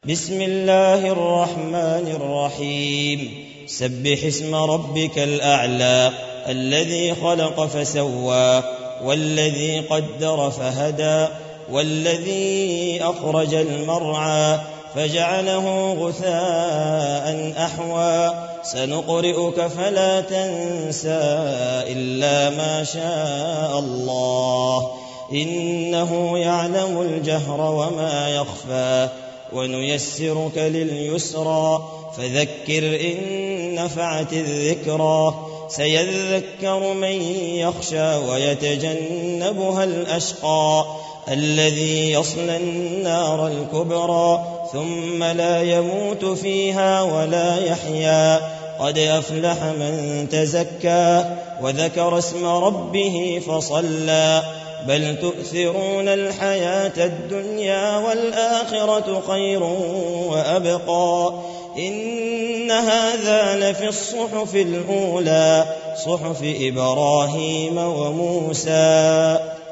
بسم الله الرحمن الرحيم سبح اسم ربك الأعلى الذي خلق فسوى والذي قدر فهدى والذي أخرج المرعى فجعله غثاء أحوى سنقرئك فلا تنسى إلا ما شاء الله إنه يعلم الجهر وما يخفى ونيسرك لليسرى فذكر إن نفعت الذكرى سيذكر من يخشى ويتجنبها الأشقى الذي يصلى النار الكبرى ثم لا يموت فيها ولا يحيا قد أفلح من تزكى وذكر اسم ربه فصلى بل تؤثرون الحياة الدنيا والآخرة خير وأبقى إن هذا لفي الصحف الأولى صحف إبراهيم وموسى.